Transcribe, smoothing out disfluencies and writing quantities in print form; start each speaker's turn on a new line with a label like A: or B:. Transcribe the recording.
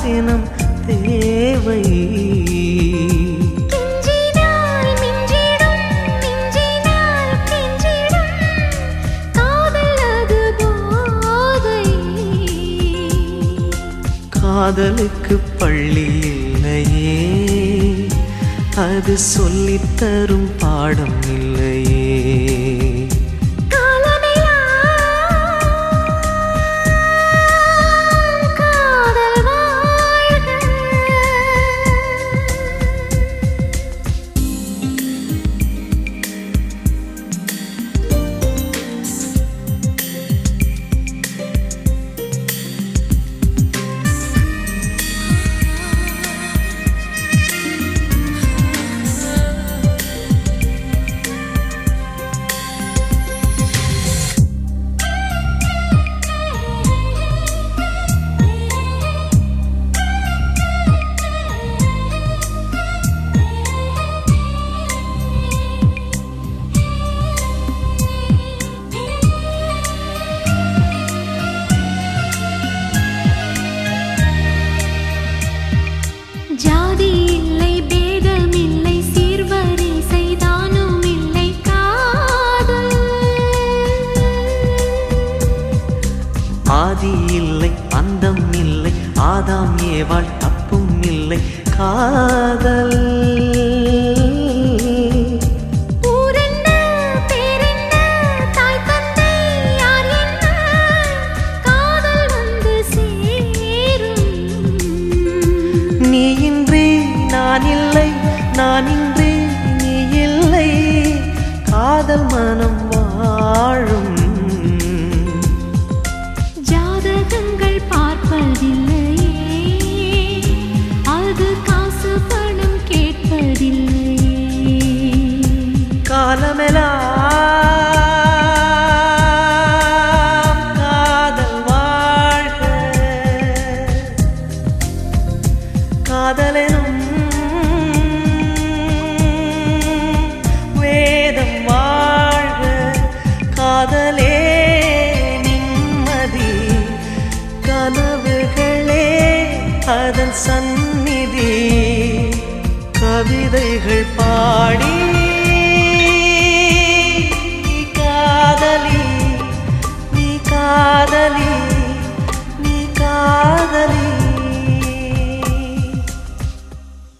A: தினம் தேவை. காதலுக்கு பள்ளி இல்லையே, அது சொல்லித்தரும் பாடம் இல்லையே.
B: ஜாதி இல்லை, பேதம் இல்லை, சீர்வரிசை தானும் இல்லை காதல்.
A: ஆதி இல்லை, அந்தம் இல்லை, ஆதாம் ஏவாள் தப்பும் இல்லை காதல். நான் இல்லை, நான் இன்றி நீ இல்லை, காதல் மனம் வாழும்.
B: ஜாதகங்கள் பார்ப்பதில்லையே, அது காசு பணம் கேட்பதில்லையே.
A: காலமெல்லாம் காதல் வாழ்க, காதலெனும் காதலே நிம்மதி, கனவுகளே அதன் சந்நிதி. கவிதைகள் பாடி